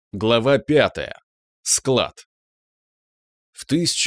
Глава 5. Склад. В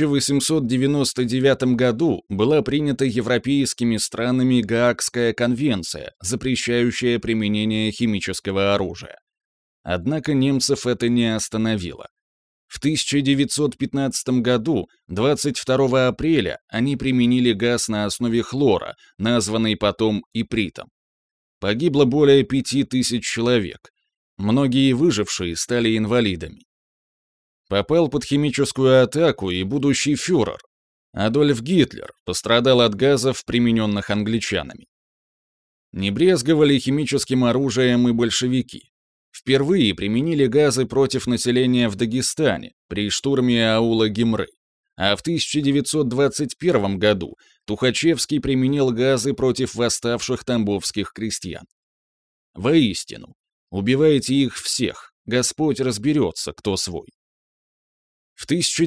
1899 году была принята европейскими странами Гаагская конвенция, запрещающая применение химического оружия. Однако немцев это не остановило. В 1915 году, 22 апреля, они применили газ на основе хлора, названный потом ипритом. Погибло более 5000 человек. Многие выжившие стали инвалидами. Попал под химическую атаку и будущий фюрер. Адольф Гитлер пострадал от газов, примененных англичанами. Не брезговали химическим оружием и большевики. Впервые применили газы против населения в Дагестане при штурме аула Гимры. А в 1921 году Тухачевский применил газы против восставших тамбовских крестьян. Воистину, убивайте их всех, Господь разберется, кто свой. В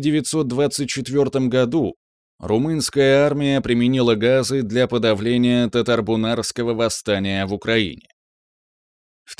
1924 году румынская армия применила газы для подавления татарбунарского восстания в Украине. В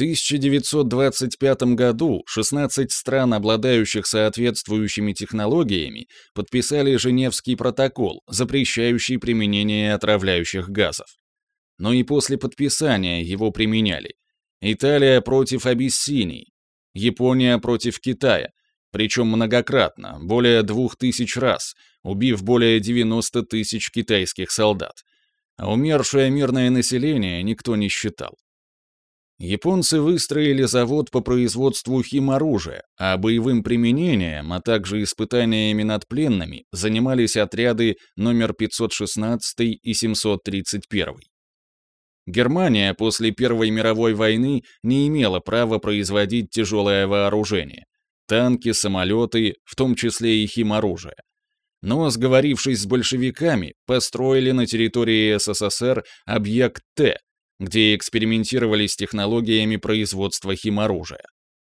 1925 году 16 стран, обладающих соответствующими технологиями, подписали Женевский протокол, запрещающий применение отравляющих газов. Но и после подписания его применяли. Италия против Абиссинии, Япония против Китая, причем многократно, более 2000 раз, убив более 90 тысяч китайских солдат. А умершее мирное население никто не считал. Японцы выстроили завод по производству химоружия, а боевым применением, а также испытаниями над пленными занимались отряды номер 516 и 731. Германия после Первой мировой войны не имела права производить тяжелое вооружение — танки, самолеты, в том числе и химоружие. Но, сговорившись с большевиками, построили на территории СССР объект Т, где экспериментировали с технологиями производства химоружия.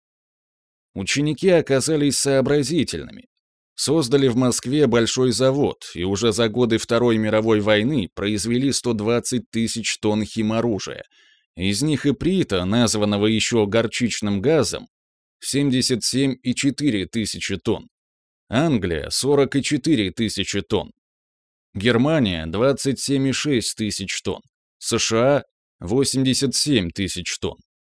Ученики оказались сообразительными. Создали в Москве большой завод и уже за годы Второй мировой войны произвели 120 тысяч тонн химоружия. Из них иприта, названного еще горчичным газом, 77,4 тысячи тонн. Англия — 44 тысячи тонн. Германия — 27,6 тысяч тонн. США — 87 тысяч тонн.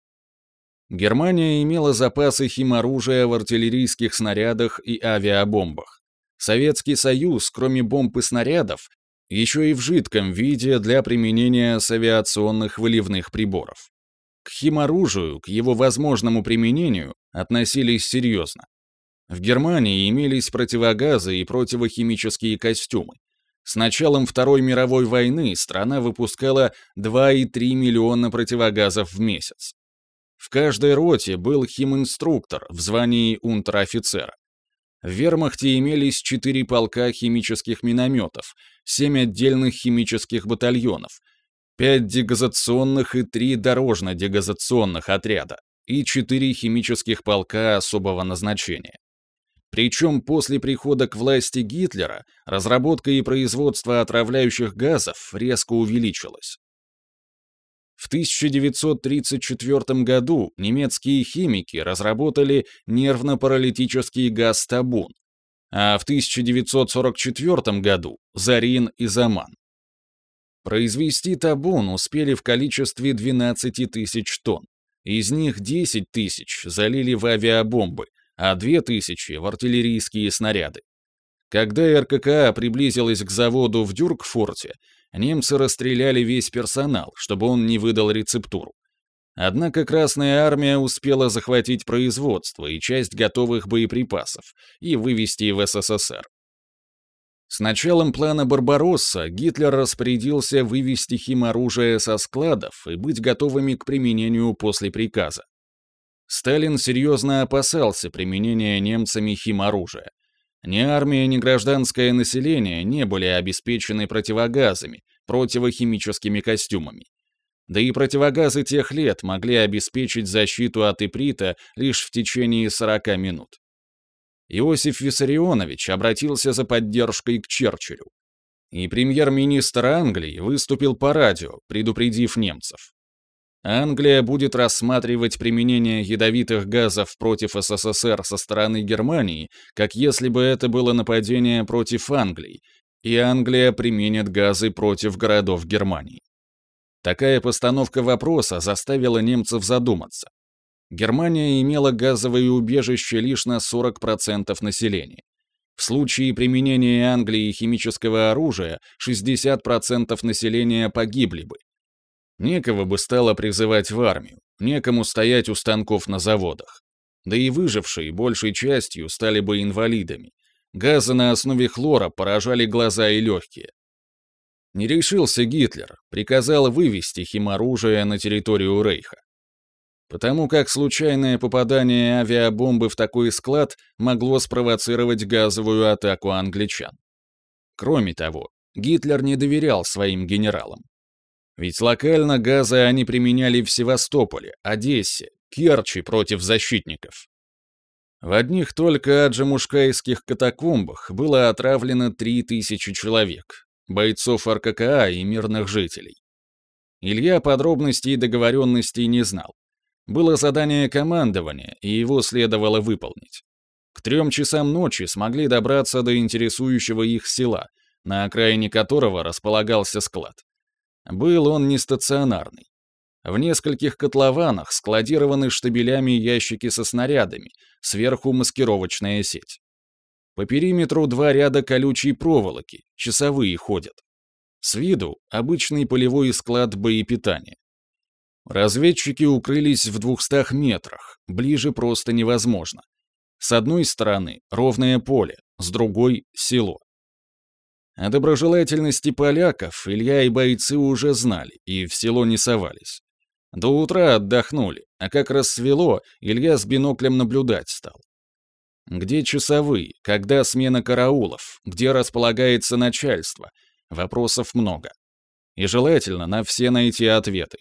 Германия имела запасы химоружия в артиллерийских снарядах и авиабомбах. Советский Союз, кроме бомб и снарядов, еще и в жидком виде для применения с авиационных выливных приборов. К химоружию, к его возможному применению относились серьезно. В Германии имелись противогазы и противохимические костюмы. С началом Второй мировой войны страна выпускала 2,3 миллиона противогазов в месяц. В каждой роте был химинструктор в звании унтер-офицера. В вермахте имелись 4 полка химических минометов, 7 отдельных химических батальонов, 5 дегазационных и 3 дорожно-дегазационных отряда и 4 химических полка особого назначения. Причем после прихода к власти Гитлера разработка и производство отравляющих газов резко увеличилось. В 1934 году немецкие химики разработали нервно-паралитический газ табун, а в 1944 году — зарин и заман. Произвести табун успели в количестве 12 тысяч тонн, из них 10 тысяч залили в авиабомбы, а 2000 — в артиллерийские снаряды. Когда РККА приблизилась к заводу в Дюркфурте, немцы расстреляли весь персонал, чтобы он не выдал рецептуру. Однако Красная армия успела захватить производство и часть готовых боеприпасов и вывести в СССР. С началом плана «Барбаросса» Гитлер распорядился вывести химоружие со складов и быть готовыми к применению после приказа. Сталин серьезно опасался применения немцами химоружия. Ни армия, ни гражданское население не были обеспечены противогазами, противохимическими костюмами. Да и противогазы тех лет могли обеспечить защиту от иприта лишь в течение 40 минут. Иосиф Виссарионович обратился за поддержкой к Черчиллю. И премьер-министр Англии выступил по радио, предупредив немцев. Англия будет рассматривать применение ядовитых газов против СССР со стороны Германии, как если бы это было нападение против Англии, и Англия применит газы против городов Германии. Такая постановка вопроса заставила немцев задуматься. Германия имела газовые убежища лишь на 40% населения. В случае применения Англии химического оружия 60% населения погибли бы. Некого бы стало призывать в армию, некому стоять у станков на заводах. Да и выжившие большей частью стали бы инвалидами. Газы на основе хлора поражали глаза и легкие. Не решился Гитлер, приказал вывести химоружие на территорию Рейха. Потому как случайное попадание авиабомбы в такой склад могло спровоцировать газовую атаку англичан. Кроме того, Гитлер не доверял своим генералам. Ведь локально газы они применяли в Севастополе, Одессе, Керчи против защитников. В одних только аджимушкайских катакомбах было отравлено 3000 человек, бойцов РККА и мирных жителей. Илья подробностей и договоренностей не знал. Было задание командования, и его следовало выполнить. К 3 часам ночи смогли добраться до интересующего их села, на окраине которого располагался склад. Был он не стационарный. В нескольких котлованах складированы штабелями ящики со снарядами, сверху маскировочная сеть. По периметру 2 ряда колючей проволоки, часовые ходят. С виду обычный полевой склад боепитания. Разведчики укрылись в 200 метрах, ближе просто невозможно. С одной стороны ровное поле, с другой — село. О доброжелательности поляков Илья и бойцы уже знали и в село не совались. До утра отдохнули, а как рассвело, Илья с биноклем наблюдать стал. Где часовые, когда смена караулов, где располагается начальство? Вопросов много. И желательно на все найти ответы.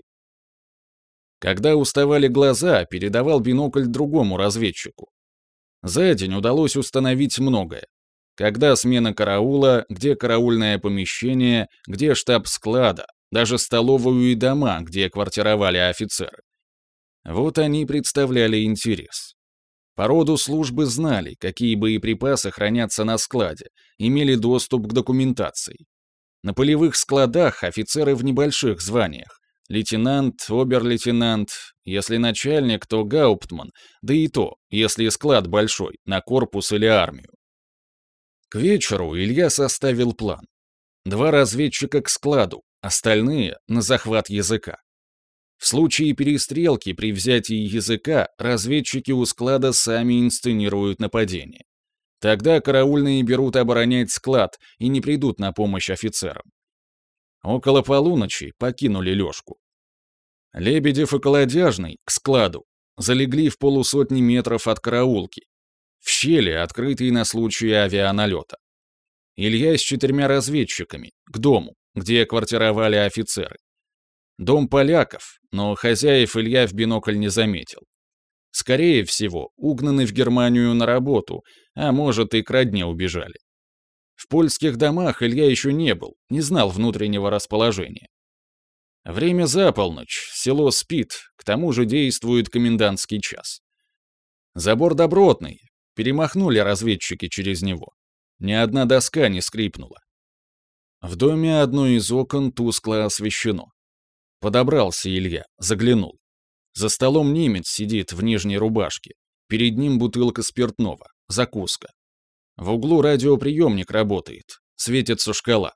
Когда уставали глаза, передавал бинокль другому разведчику. За день удалось установить многое. Когда смена караула, где караульное помещение, где штаб склада, даже столовую и дома, где квартировали офицеры. Вот они представляли интерес. По роду службы знали, какие боеприпасы хранятся на складе, имели доступ к документации. На полевых складах офицеры в небольших званиях. Лейтенант, обер-лейтенант, если начальник, то гауптман, да и то, если склад большой, на корпус или армию. К вечеру Илья составил план. 2 разведчика к складу, остальные — на захват языка. В случае перестрелки при взятии языка разведчики у склада сами инсценируют нападение. Тогда караульные берут оборонять склад и не придут на помощь офицерам. Около полуночи покинули лёжку. Лебедев и Колодяжный к складу залегли в 150 метров от караулки, в щели, открытые на случай авианалета. Илья с 4 разведчиками к дому, где квартировали офицеры. Дом поляков, но хозяев Илья в бинокль не заметил. Скорее всего, угнаны в Германию на работу, а может и к родне убежали. В польских домах Илья еще не был, не знал внутреннего расположения. Время за полночь, село спит, к тому же действует комендантский час. Забор добротный, перемахнули разведчики через него. Ни одна доска не скрипнула. В доме одно из окон тускло освещено. Подобрался Илья, заглянул. За столом немец сидит в нижней рубашке. Перед ним бутылка спиртного, закуска. В углу радиоприемник работает, светится шкала.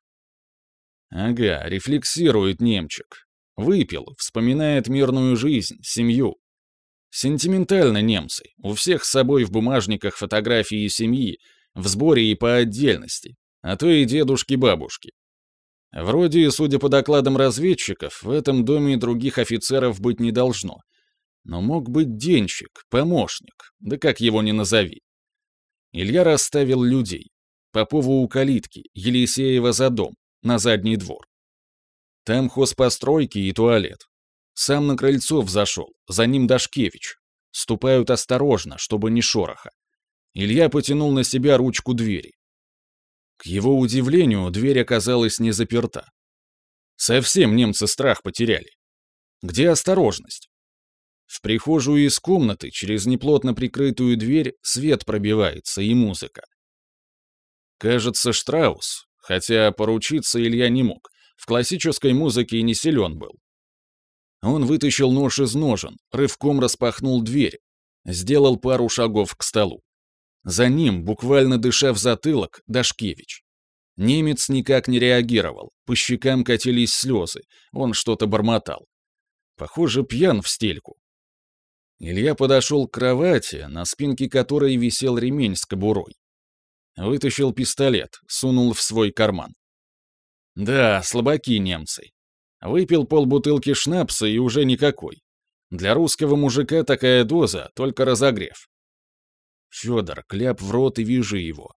Ага, рефлексирует немчик. Выпил, вспоминает мирную жизнь, семью. Сентиментально немцы, у всех с собой в бумажниках фотографии семьи, в сборе и по отдельности, а то и дедушки-бабушки. Вроде, судя по докладам разведчиков, в этом доме других офицеров быть не должно. Но мог быть денщик, помощник, да как его ни назови. Илья расставил людей. Попова у калитки, Елисеева за дом, на задний двор. Там хозпостройки и туалет. Сам на крыльцо взошел, за ним Дашкевич. Ступают осторожно, чтобы не шороха. Илья потянул на себя ручку двери. К его удивлению, дверь оказалась не заперта. Совсем немцы страх потеряли. Где осторожность? В прихожую из комнаты через неплотно прикрытую дверь свет пробивается и музыка. Кажется, Штраус, хотя поручиться Илья не мог, в классической музыке и не силен был. Он вытащил нож из ножен, рывком распахнул дверь, сделал пару шагов к столу. За ним, буквально дыша в затылок, Дашкевич. Немец никак не реагировал, по щекам катились слезы, он что-то бормотал. Похоже, пьян в стельку. Илья подошел к кровати, на спинке которой висел ремень с кобурой. Вытащил пистолет, сунул в свой карман. Да, слабаки немцы. Выпил полбутылки шнапса и уже никакой. Для русского мужика такая доза, только разогрев. Федор, кляп в рот и вяжи его.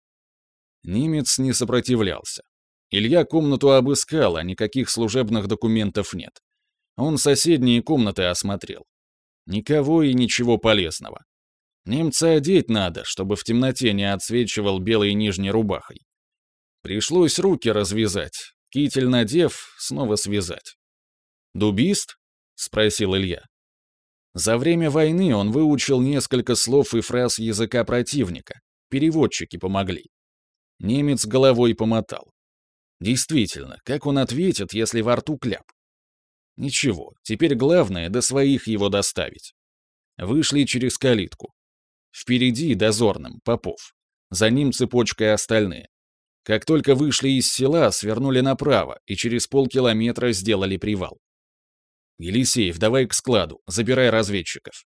Немец не сопротивлялся. Илья комнату обыскал, а никаких служебных документов нет. Он соседние комнаты осмотрел. Никого и ничего полезного. Немца одеть надо, чтобы в темноте не отсвечивал белой нижней рубахой. Пришлось руки развязать, китель надев, снова связать. «Дубист?» — спросил Илья. За время войны он выучил несколько слов и фраз языка противника. Переводчики помогли. Немец головой помотал. Действительно, как он ответит, если во рту кляп? Ничего, теперь главное до своих его доставить. Вышли через калитку. Впереди дозорным Попов. За ним цепочкой остальные. Как только вышли из села, свернули направо и через полкилометра сделали привал. «Елисеев, давай к складу, забирай разведчиков».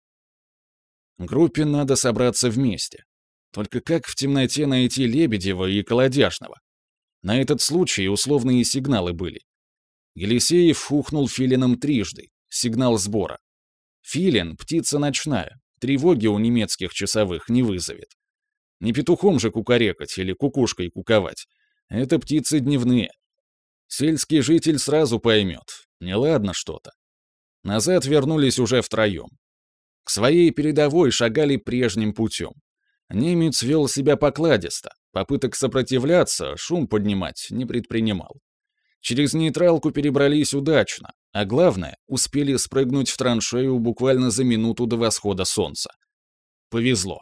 Группе надо собраться вместе. Только как в темноте найти Лебедева и Колодяжного? На этот случай условные сигналы были. Елисеев хухнул филином трижды, сигнал сбора. Филин — птица ночная, тревоги у немецких часовых не вызовет. Не петухом же кукарекать или кукушкой куковать. Это птицы дневные. Сельский житель сразу поймет, неладно что-то. Назад вернулись уже втроем. К своей передовой шагали прежним путем. Немец вел себя покладисто, попыток сопротивляться, шум поднимать не предпринимал. Через нейтралку перебрались удачно, а главное, успели спрыгнуть в траншею буквально за минуту до восхода солнца. Повезло.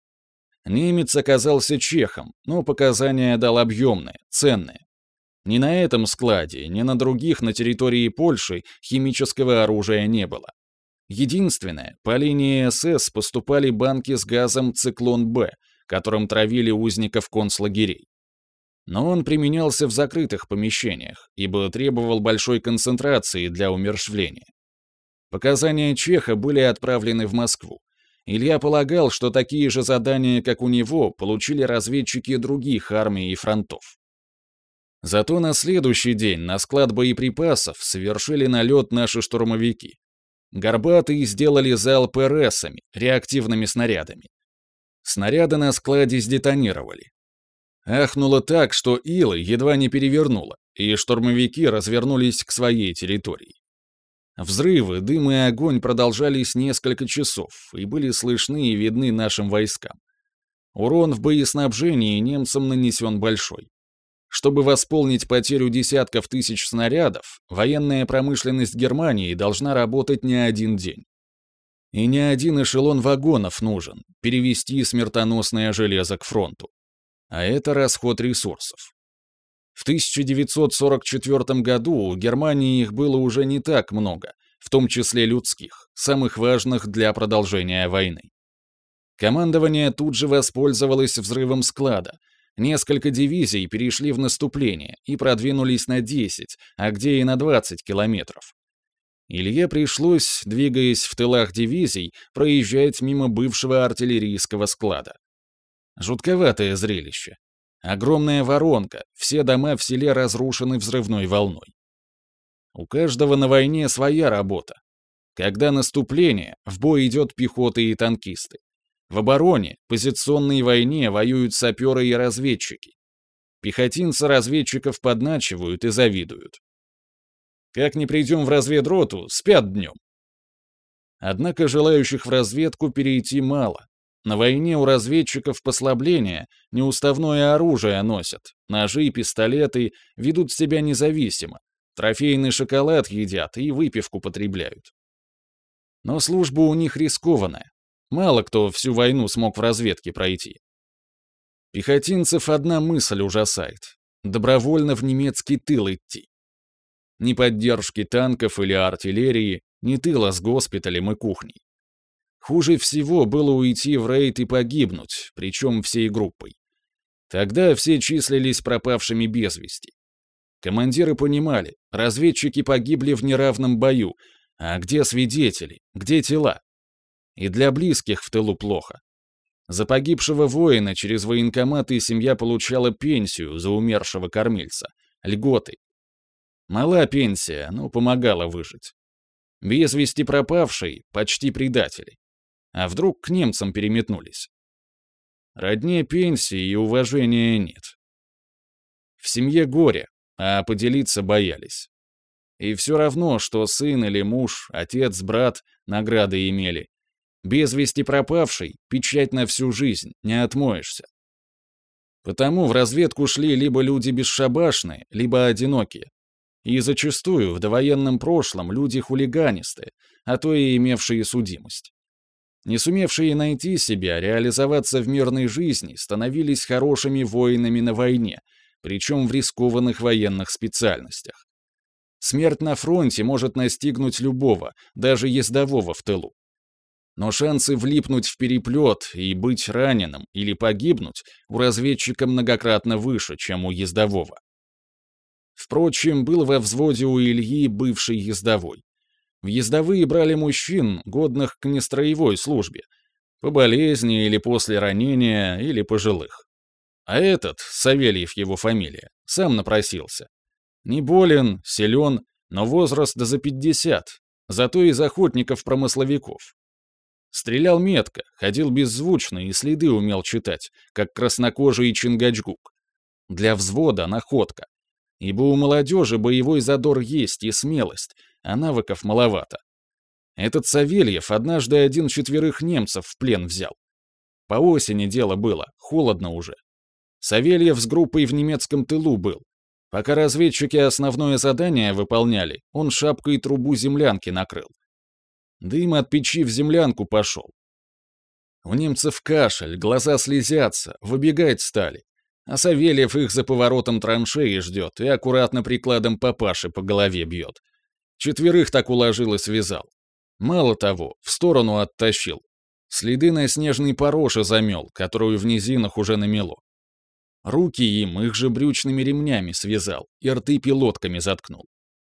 Немец оказался чехом, но показания дал объемные, ценные. Ни на этом складе, ни на других на территории Польши химического оружия не было. Единственное, по линии СС поступали банки с газом «Циклон-Б», которым травили узников концлагерей. Но он применялся в закрытых помещениях, ибо требовал большой концентрации для умерщвления. Показания чеха были отправлены в Москву. Илья полагал, что такие же задания, как у него, получили разведчики других армий и фронтов. Зато на следующий день на склад боеприпасов совершили налет наши штурмовики. Горбатые сделали залп РСами, реактивными снарядами. Снаряды на складе сдетонировали. Ахнуло так, что илы едва не перевернуло, и штурмовики развернулись к своей территории. Взрывы, дым и огонь продолжались несколько часов и были слышны и видны нашим войскам. Урон в боеснабжении немцам нанесен большой. Чтобы восполнить потерю десятков тысяч снарядов, военная промышленность Германии должна работать не один день. И не один эшелон вагонов нужен, перевести смертоносное железо к фронту. А это расход ресурсов. В 1944 году у Германии их было уже не так много, в том числе людских, самых важных для продолжения войны. Командование тут же воспользовалось взрывом склада. Несколько дивизий перешли в наступление и продвинулись на 10, а где и на 20 километров. Илье пришлось, двигаясь в тылах дивизий, проезжать мимо бывшего артиллерийского склада. Жутковатое зрелище. Огромная воронка, все дома в селе разрушены взрывной волной. У каждого на войне своя работа. Когда наступление, в бой идет пехота и танкисты. В обороне, позиционной войне воюют саперы и разведчики. Пехотинцы разведчиков подначивают и завидуют. Как не придем в разведроту, спят днем. Однако желающих в разведку перейти мало. На войне у разведчиков послабление, неуставное оружие носят, ножи, пистолеты, ведут себя независимо, Трофейный шоколад едят и выпивку потребляют. Но служба у них рискованная. Мало кто всю войну смог в разведке пройти. Пехотинцев одна мысль ужасает. Добровольно в немецкий тыл идти. Ни поддержки танков или артиллерии, ни тыла с госпиталем и кухней. Хуже всего было уйти в рейд и погибнуть, причем всей группой. Тогда все числились пропавшими без вести. Командиры понимали, разведчики погибли в неравном бою, а где свидетели, где тела? И для близких в тылу плохо. За погибшего воина через военкоматы семья получала пенсию за умершего кормильца, льготы. Мала пенсия, но помогала выжить. Без вести пропавший — почти предатели. А вдруг к немцам переметнулись? Родне пенсии и уважения нет. В семье горе, а поделиться боялись. И все равно, что сын или муж, отец, брат награды имели. Без вести пропавший — печать на всю жизнь, не отмоешься. Потому в разведку шли либо люди бесшабашные, либо одинокие. И зачастую в довоенном прошлом люди хулиганистые, а то и имевшие судимость. Не сумевшие найти себя, реализоваться в мирной жизни, становились хорошими воинами на войне, причем в рискованных военных специальностях. Смерть на фронте может настигнуть любого, даже ездового в тылу. Но шансы влипнуть в переплет и быть раненым или погибнуть у разведчика многократно выше, чем у ездового. Впрочем, был во взводе у Ильи бывший ездовой. В ездовые брали мужчин, годных к нестроевой службе, по болезни или после ранения, или пожилых. А этот, Савельев его фамилия, сам напросился. Не болен, силен, но возраст за 50, зато из охотников-промысловиков. Стрелял метко, ходил беззвучно и следы умел читать, как краснокожий Чингачгук. Для взвода находка. Ибо у молодежи боевой задор есть и смелость, а навыков маловато. Этот Савельев однажды 1/4 немцев в плен взял. По осени дело было, холодно уже. Савельев с группой в немецком тылу был. Пока разведчики основное задание выполняли, он шапкой трубу землянки накрыл. Дым от печи в землянку пошел. У немцев кашель, глаза слезятся, выбегать стали. А Савельев их за поворотом траншеи ждет и аккуратно прикладом папаши по голове бьет. 4 так уложил и связал. Мало того, в сторону оттащил. Следы на снежной пороше замел, которую в низинах уже намело. Руки им их же брючными ремнями связал и рты пилотками заткнул.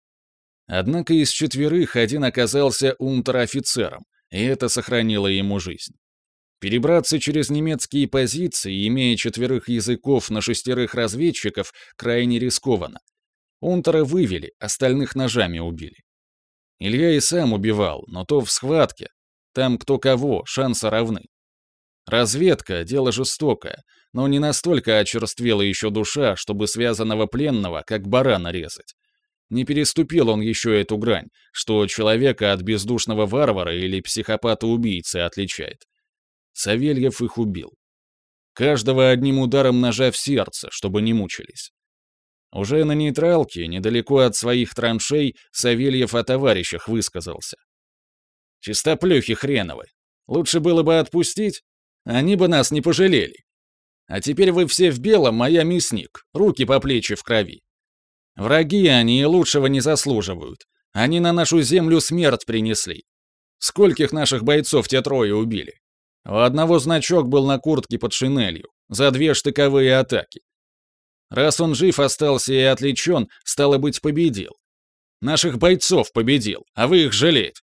Однако из 4 один оказался унтер-офицером, и это сохранило ему жизнь. Перебраться через немецкие позиции, имея 4 языков на 6 разведчиков, крайне рискованно. Унтера вывели, остальных ножами убили. Илья и сам убивал, но то в схватке. Там кто кого, шансы равны. Разведка — дело жестокое, но не настолько очерствела еще душа, чтобы связанного пленного как барана резать. Не переступил он еще эту грань, что человека от бездушного варвара или психопата-убийцы отличает. Савельев их убил. Каждого одним ударом ножа в сердце, чтобы не мучились. Уже на нейтралке, недалеко от своих траншей, Савельев о товарищах высказался. «Чистоплюхи хреновы. Лучше было бы отпустить, они бы нас не пожалели. А теперь вы все в белом, а я мясник, руки по плечи в крови. Враги они и лучшего не заслуживают. Они на нашу землю смерть принесли. Скольких наших бойцов те 3 убили? У одного значок был на куртке под шинелью, за 2 штыковые атаки. Раз он жив остался и отличен, стало быть, победил. Наших бойцов победил, а вы их жалеть.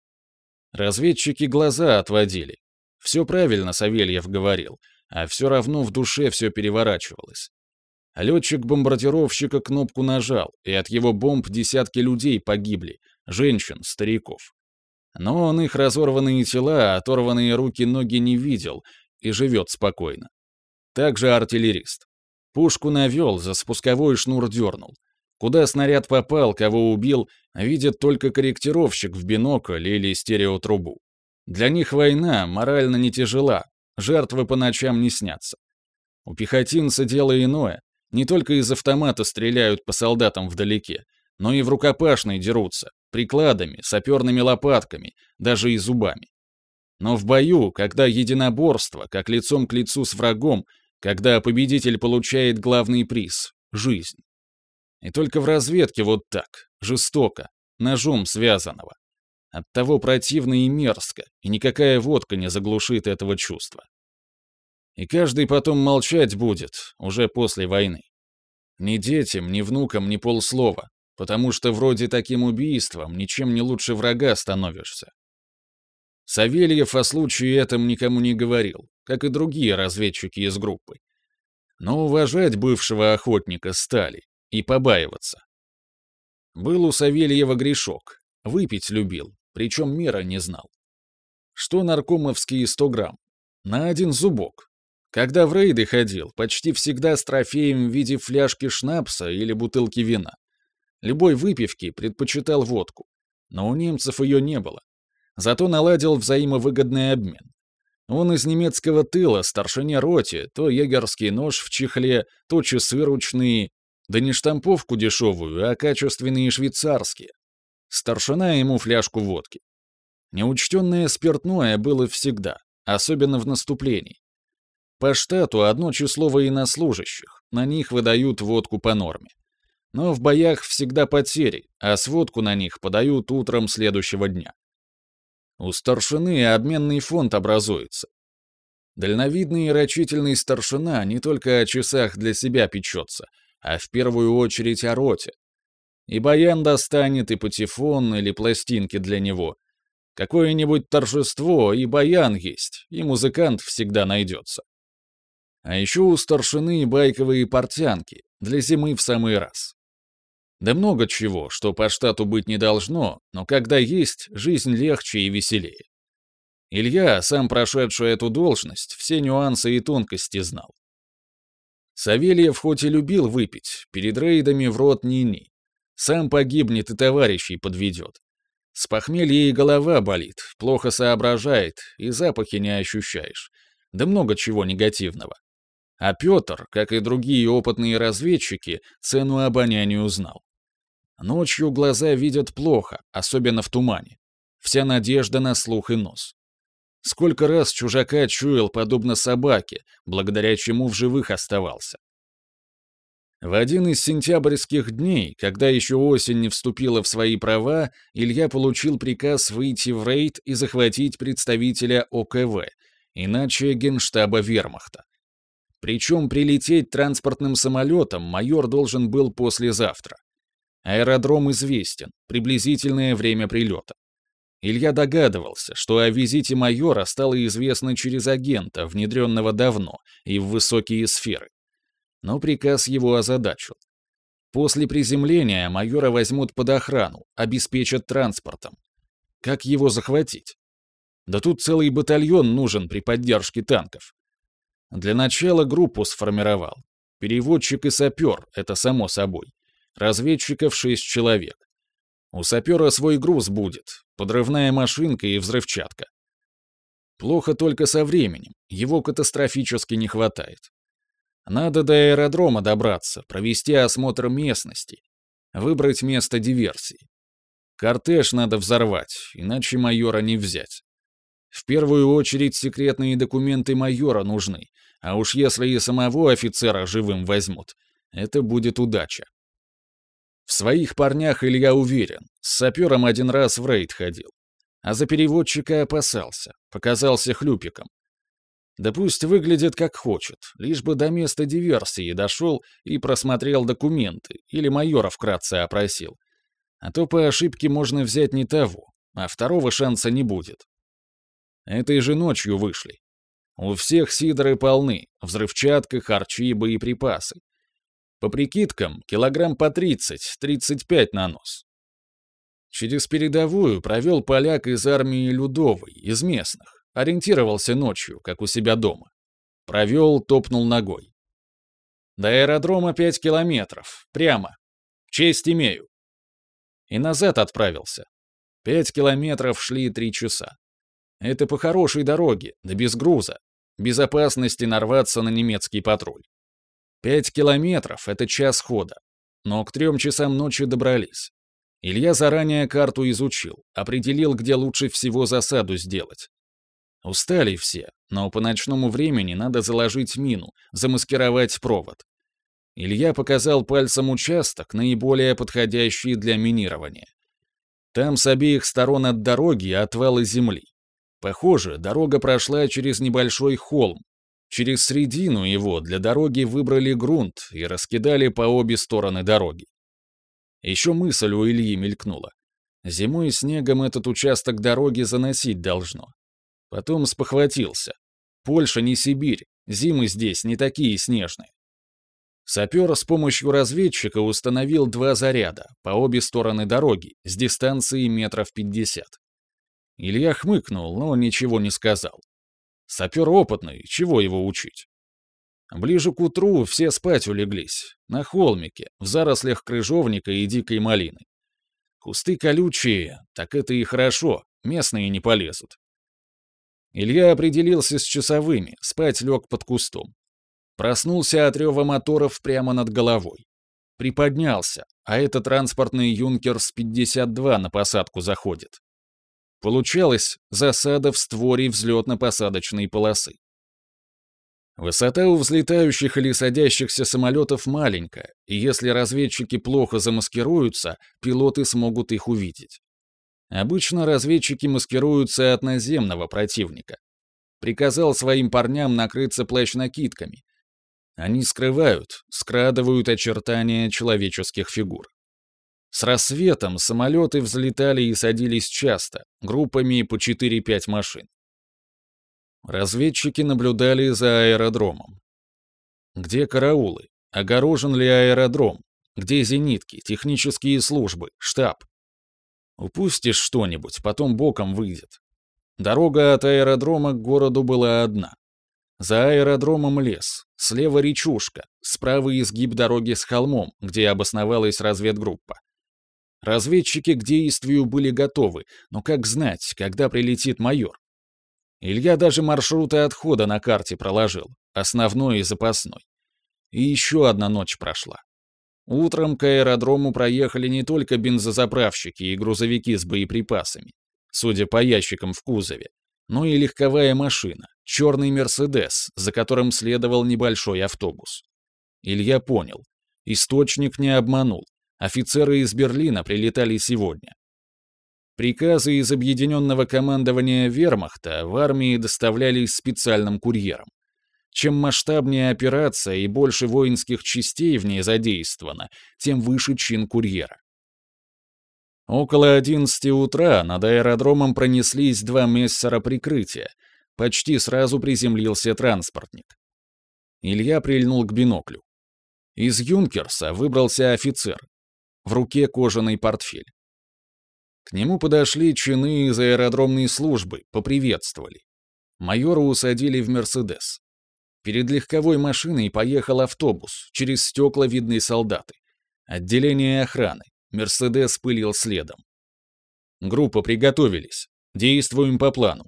Разведчики глаза отводили. Все правильно Савельев говорил, а все равно в душе все переворачивалось. Летчик бомбардировщика кнопку нажал, и от его бомб десятки людей погибли, женщин, стариков. Но он их разорванные тела, оторванные руки-ноги не видел и живет спокойно. Также артиллерист. Пушку навел, за спусковой шнур дернул. Куда снаряд попал, кого убил, видит только корректировщик в бинокль или стереотрубу. Для них война морально не тяжела, жертвы по ночам не снятся. У пехотинца дело иное. Не только из автомата стреляют по солдатам вдалеке, но и в рукопашной дерутся, прикладами, саперными лопатками, даже и зубами. Но в бою, когда единоборство, как лицом к лицу с врагом, когда победитель получает главный приз — жизнь. И только в разведке вот так, жестоко, ножом связанного. Оттого противно и мерзко, и никакая водка не заглушит этого чувства. И каждый потом молчать будет, уже после войны. Ни детям, ни внукам, ни полслова, потому что вроде таким убийством ничем не лучше врага становишься. Савельев о случае этом никому не говорил, как и другие разведчики из группы. Но уважать бывшего охотника стали и побаиваться. Был у Савельева грешок, выпить любил, причем мера не знал. Что наркомовские 100 грамм? На один зубок. Когда в рейды ходил, почти всегда с трофеем в виде фляжки шнапса или бутылки вина. Любой выпивки предпочитал водку, но у немцев ее не было. Зато наладил взаимовыгодный обмен. Он из немецкого тыла старшине роте то егерский нож в чехле, то часы ручные, да не штамповку дешевую, а качественные швейцарские. Старшина ему фляжку водки. Неучтенное спиртное было всегда, особенно в наступлении. По штату одно число военнослужащих, на них выдают водку по норме. Но в боях всегда потери, а сводку на них подают утром следующего дня. У старшины обменный фонд образуется. Дальновидный и рачительный старшина не только о часах для себя печется, а в первую очередь о роте. И баян достанет, и патефон, или пластинки для него. Какое-нибудь торжество, и баян есть, и музыкант всегда найдется. А еще у старшины байковые портянки, для зимы в самый раз. Да много чего, что по штату быть не должно, но когда есть, жизнь легче и веселее. Илья, сам прошедший эту должность, все нюансы и тонкости знал. Савельев хоть и любил выпить, перед рейдами в рот ни-ни. Сам погибнет и товарищей подведет. С похмелья и голова болит, плохо соображает, и запахи не ощущаешь. Да много чего негативного. А Петр, как и другие опытные разведчики, цену обонянию знал. Ночью глаза видят плохо, особенно в тумане. Вся надежда на слух и нос. Сколько раз чужака чуял, подобно собаке, благодаря чему в живых оставался. В один из сентябрьских дней, когда еще осень не вступила в свои права, Илья получил приказ выйти в рейд и захватить представителя ОКВ, иначе Генштаба Вермахта. Причем прилететь транспортным самолетом майор должен был послезавтра. Аэродром известен, приблизительное время прилета. Илья догадывался, что о визите майора стало известно через агента, внедренного давно и в высокие сферы. Но приказ его озадачил. После приземления майора возьмут под охрану, обеспечат транспортом. Как его захватить? Да тут целый батальон нужен при поддержке танков. Для начала группу сформировал. Переводчик и сапер, это само собой. Разведчиков 6 человек. У сапера свой груз будет, подрывная машинка и взрывчатка. Плохо только со временем, его катастрофически не хватает. Надо до аэродрома добраться, провести осмотр местности, выбрать место диверсии. Кортеж надо взорвать, иначе майора не взять. В первую очередь секретные документы майора нужны, а уж если и самого офицера живым возьмут, это будет удача. В своих парнях Илья уверен, с сапером один раз в рейд ходил. А за переводчика опасался, показался хлюпиком. Да пусть выглядит как хочет, лишь бы до места диверсии дошел и просмотрел документы, или майора вкратце опросил. А то по ошибке можно взять не того, а второго шанса не будет. Этой же ночью вышли. У всех сидоры полны, взрывчатка, харчи, боеприпасы. По прикидкам, килограмм по 30-35 на нос. Через передовую провел поляк из армии Людовой, из местных. Ориентировался ночью, как у себя дома. Провел, топнул ногой. До аэродрома 5 километров, прямо. Честь имею. И назад отправился. 5 километров шли 3 часа. Это по хорошей дороге, да без груза. Безопасности нарваться на немецкий патруль. 5 километров — это час хода. но к 3 часам ночи добрались. Илья заранее карту изучил, определил, где лучше всего засаду сделать. Устали все, но по ночному времени надо заложить мину, замаскировать провод. Илья показал пальцем участок, наиболее подходящий для минирования. Там с обеих сторон от дороги отвалы земли. Похоже, дорога прошла через небольшой холм. Через середину его для дороги выбрали грунт и раскидали по обе стороны дороги. Еще мысль у Ильи мелькнула. Зимой снегом этот участок дороги заносить должно. Потом спохватился. Польша не Сибирь, зимы здесь не такие снежные. Сапер с помощью разведчика установил 2 заряда по обе стороны дороги с дистанцией метров 50. Илья хмыкнул, но ничего не сказал. Сапер опытный, чего его учить? Ближе к утру все спать улеглись, на холмике, в зарослях крыжовника и дикой малины. Кусты колючие, так это и хорошо, местные не полезут. Илья определился с часовыми, спать лег под кустом. Проснулся от рева моторов прямо над головой. Приподнялся, а это транспортный «Юнкерс-52» на посадку заходит. Получалось засада в створе взлетно-посадочной полосы. Высота у взлетающих или садящихся самолетов маленькая, и если разведчики плохо замаскируются, пилоты смогут их увидеть. Обычно разведчики маскируются от наземного противника. Приказал своим парням накрыться плащ-накидками. Они скрывают, скрадывают очертания человеческих фигур. С рассветом самолеты взлетали и садились часто, группами по 4-5 машин. Разведчики наблюдали за аэродромом. Где караулы? Огорожен ли аэродром? Где зенитки, технические службы, штаб? Упустишь что-нибудь, потом боком выйдет. Дорога от аэродрома к городу была одна. За аэродромом лес, слева речушка, справа изгиб дороги с холмом, где обосновалась разведгруппа. Разведчики к действию были готовы, но как знать, когда прилетит майор? Илья даже маршруты отхода на карте проложил, основной и запасной. И еще одна ночь прошла. Утром к аэродрому проехали не только бензозаправщики и грузовики с боеприпасами, судя по ящикам в кузове, но и легковая машина, черный «Мерседес», за которым следовал небольшой автобус. Илья понял. Источник не обманул. Офицеры из Берлина прилетали сегодня. Приказы из объединенного командования вермахта в армии доставлялись специальным курьером. Чем масштабнее операция и больше воинских частей в ней задействовано, тем выше чин курьера. Около 11 утра над аэродромом пронеслись 2 мессера прикрытия. Почти сразу приземлился транспортник. Илья прильнул к биноклю. Из «Юнкерса» выбрался офицер. В руке кожаный портфель. К нему подошли чины из аэродромной службы, поприветствовали. Майора усадили в «Мерседес». Перед легковой машиной поехал автобус, через стекла видны солдаты. Отделение охраны. «Мерседес» пылил следом. Группа приготовились. Действуем по плану.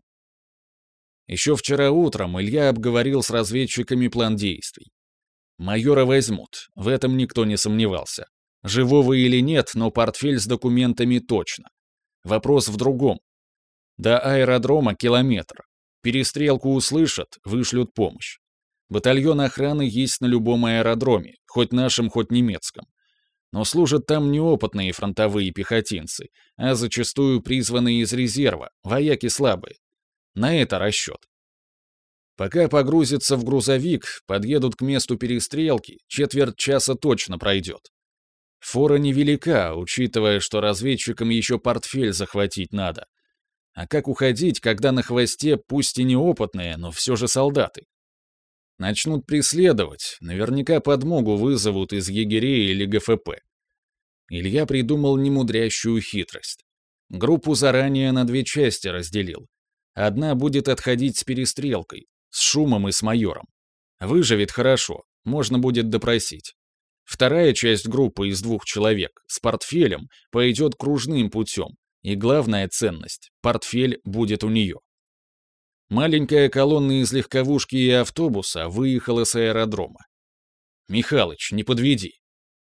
Еще вчера утром Илья обговорил с разведчиками план действий. Майора возьмут, в этом никто не сомневался. Живого или нет, но портфель с документами точно. Вопрос в другом. До аэродрома километр. Перестрелку услышат, вышлют помощь. Батальон охраны есть на любом аэродроме, хоть нашем, хоть немецком. Но служат там неопытные фронтовые пехотинцы, а зачастую призванные из резерва, вояки слабые. На это расчет. Пока погрузятся в грузовик, подъедут к месту перестрелки, четверть часа точно пройдет. Фора невелика, учитывая, что разведчикам еще портфель захватить надо. А как уходить, когда на хвосте пусть и неопытные, но все же солдаты? Начнут преследовать, наверняка подмогу вызовут из егерей или ГФП. Илья придумал немудрящую хитрость. Группу заранее на 2 части разделил. Одна будет отходить с перестрелкой, с шумом и с майором. Выживет хорошо, можно будет допросить. Вторая часть группы из 2 человек с портфелем пойдет кружным путем, и главная ценность — портфель будет у нее. Маленькая колонна из легковушки и автобуса выехала с аэродрома. «Михалыч, не подведи».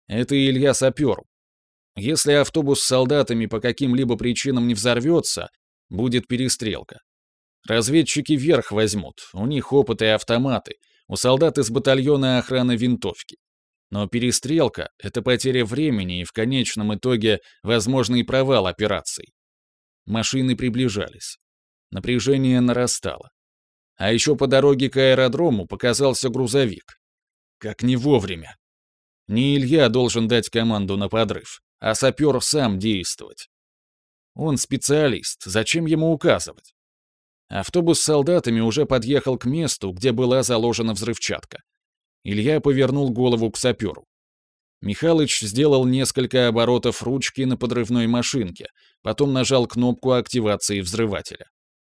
Это Илья сапер. Если автобус с солдатами по каким-либо причинам не взорвется, будет перестрелка. Разведчики верх возьмут, у них опыт и автоматы, у солдат из батальона охраны винтовки. Но перестрелка — это потеря времени и в конечном итоге возможный провал операций. Машины приближались. Напряжение нарастало. А еще по дороге к аэродрому показался грузовик. Как не вовремя. Не Илья должен дать команду на подрыв, а сапер сам действовать. Он специалист, зачем ему указывать? Автобус с солдатами уже подъехал к месту, где была заложена взрывчатка. Илья повернул голову к саперу. Михалыч сделал несколько оборотов ручки на подрывной машинке, потом нажал кнопку активации взрывателя.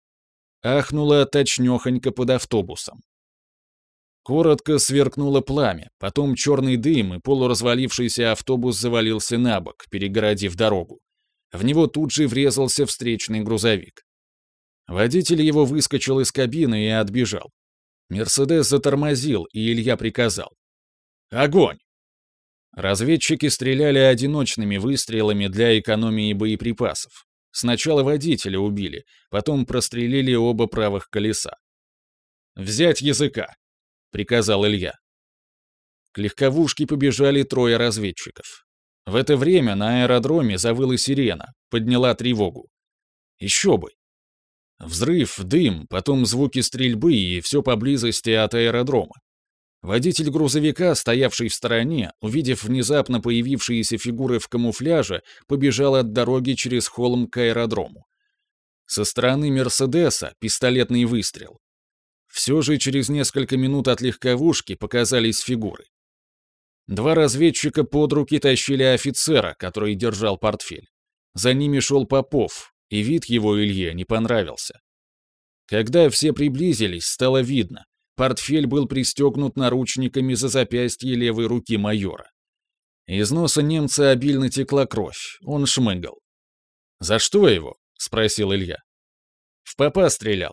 Ахнуло точнёхонько под автобусом. Коротко сверкнуло пламя, потом черный дым, и полуразвалившийся автобус завалился на бок, перегородив дорогу. В него тут же врезался встречный грузовик. Водитель его выскочил из кабины и отбежал. «Мерседес» затормозил, и Илья приказал: «Огонь!». Разведчики стреляли одиночными выстрелами для экономии боеприпасов. Сначала водителя убили, потом прострелили оба правых колеса. «Взять языка!» — приказал Илья. К легковушке побежали трое разведчиков. В это время на аэродроме завыла сирена, подняла тревогу. Еще бы! Взрыв, дым, потом звуки стрельбы и все поблизости от аэродрома. Водитель грузовика, стоявший в стороне, увидев внезапно появившиеся фигуры в камуфляже, побежал от дороги через холм к аэродрому. Со стороны «Мерседеса» пистолетный выстрел. Все же через несколько минут от легковушки показались фигуры. Два разведчика под руки тащили офицера, который держал портфель. За ними шел Попов, и вид его Илье не понравился. Когда все приблизились, стало видно, портфель был пристегнут наручниками за запястье левой руки майора. Из носа немца обильно текла кровь, он шмыгал. «За что его?» — спросил Илья. «В попа стрелял».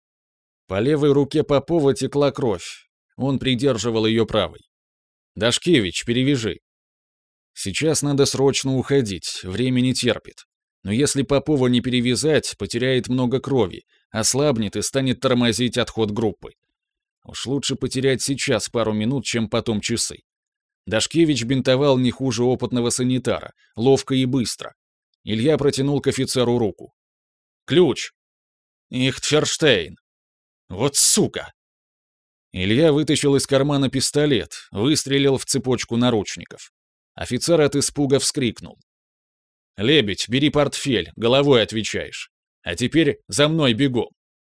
По левой руке Попова текла кровь, он придерживал ее правой. «Дашкевич, перевяжи». Сейчас надо срочно уходить, время не терпит. Но если Попова не перевязать, потеряет много крови, ослабнет и станет тормозить отход группы. Уж лучше потерять сейчас пару минут, чем потом часы. Дашкевич бинтовал не хуже опытного санитара, ловко и быстро. Илья протянул к офицеру руку. «Ключ!» «Ихтферштейн!» «Вот сука!» Илья вытащил из кармана пистолет, выстрелил в цепочку наручников. Офицер от испуга вскрикнул. «Лебедь, бери портфель, головой отвечаешь. А теперь за мной бегом!»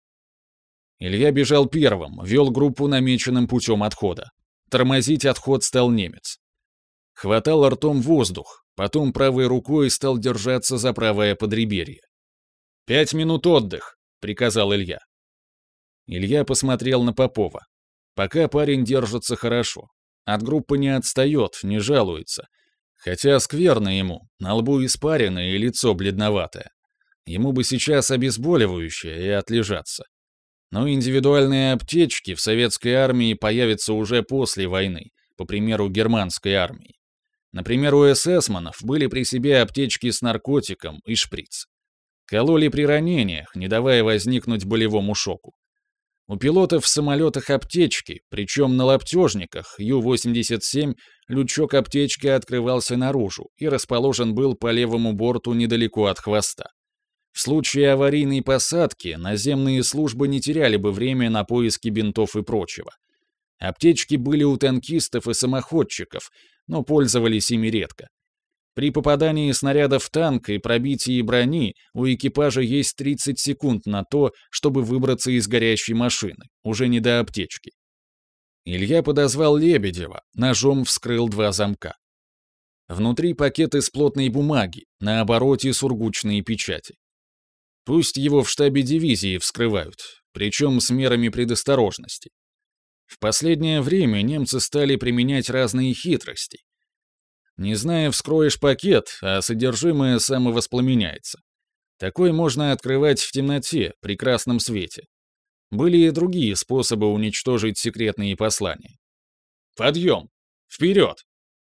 Илья бежал первым, вел группу намеченным путем отхода. Тормозить отход стал немец. Хватал ртом воздух, потом правой рукой стал держаться за правое подреберье. «5 минут отдых», — приказал Илья. Илья посмотрел на Попова. Пока парень держится хорошо. От группы не отстает, не жалуется. Хотя скверно ему, на лбу испарина и лицо бледноватое. Ему бы сейчас обезболивающее и отлежаться. Но индивидуальные аптечки в советской армии появятся уже после войны, по примеру германской армии. Например, у эсэсманов были при себе аптечки с наркотиком и шприц. Кололи при ранениях, не давая возникнуть болевому шоку. У пилотов в самолетах аптечки, причем на лаптежниках Ю-87 лючок аптечки открывался наружу и расположен был по левому борту недалеко от хвоста. В случае аварийной посадки наземные службы не теряли бы время на поиски бинтов и прочего. Аптечки были у танкистов и самоходчиков, но пользовались ими редко. При попадании снаряда в танк и пробитии брони у экипажа есть 30 секунд на то, чтобы выбраться из горящей машины, уже не до аптечки. Илья подозвал Лебедева, ножом вскрыл 2 замка. Внутри пакет из плотной бумаги, на обороте сургучные печати. Пусть его в штабе дивизии вскрывают, причем с мерами предосторожности. В последнее время немцы стали применять разные хитрости. Не зная, вскроешь пакет, а содержимое самовоспламеняется. Такой можно открывать в темноте, при красном свете. Были и другие способы уничтожить секретные послания. «Подъем! Вперед!»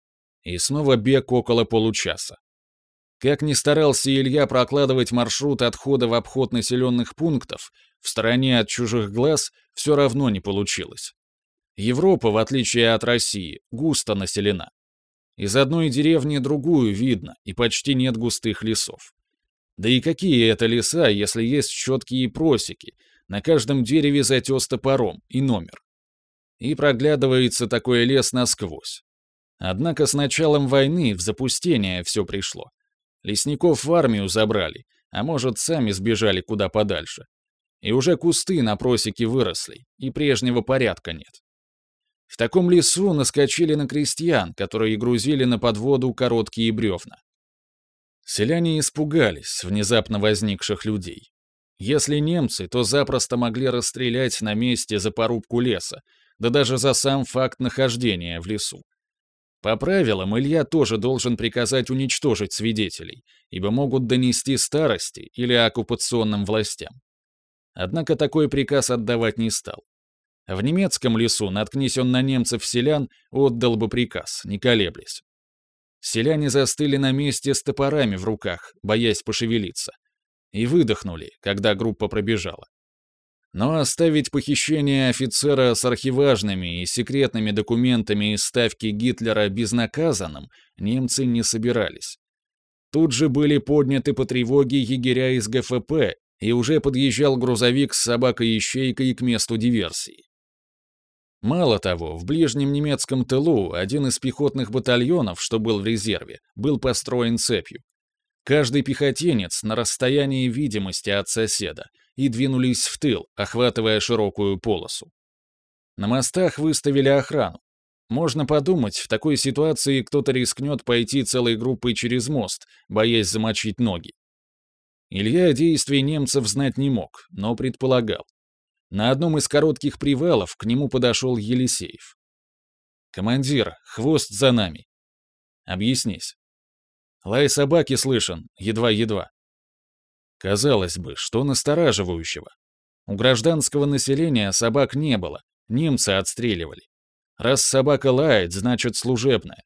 И снова бег около получаса. Как ни старался Илья прокладывать маршрут отхода в обход населенных пунктов, в стороне от чужих глаз все равно не получилось. Европа, в отличие от России, густо населена. Из одной деревни другую видно, и почти нет густых лесов. Да и какие это леса, если есть четкие просеки, на каждом дереве затес топором и номер. И проглядывается такой лес насквозь. Однако с началом войны в запустение все пришло. Лесников в армию забрали, а может, сами сбежали куда подальше. И уже кусты на просеке выросли, и прежнего порядка нет. В таком лесу наскочили на крестьян, которые грузили на подводу короткие бревна. Селяне испугались внезапно возникших людей. Если немцы, то запросто могли расстрелять на месте за порубку леса, да даже за сам факт нахождения в лесу. По правилам, Илья тоже должен приказать уничтожить свидетелей, ибо могут донести старости или оккупационным властям. Однако такой приказ отдавать не стал. В немецком лесу, наткнись он на немцев-селян, отдал бы приказ, не колеблясь. Селяне застыли на месте с топорами в руках, боясь пошевелиться, и выдохнули, когда группа пробежала. Но оставить похищение офицера с архиважными и секретными документами из ставки Гитлера безнаказанным немцы не собирались. Тут же были подняты по тревоге егеря из ГФП, и уже подъезжал грузовик с собакой-ищейкой к месту диверсии. Мало того, в ближнем немецком тылу один из пехотных батальонов, что был в резерве, был построен цепью. Каждый пехотинец на расстоянии видимости от соседа, и двинулись в тыл, охватывая широкую полосу. На мостах выставили охрану. Можно подумать, в такой ситуации кто-то рискнет пойти целой группой через мост, боясь замочить ноги. Илья действий немцев знать не мог, но предполагал. На одном из коротких привалов к нему подошел Елисеев. «Командир, хвост за нами». «Объяснись». «Лай собаки слышен, едва-едва». Казалось бы, что настораживающего? У гражданского населения собак не было, немцы отстреливали. Раз собака лает, значит служебная.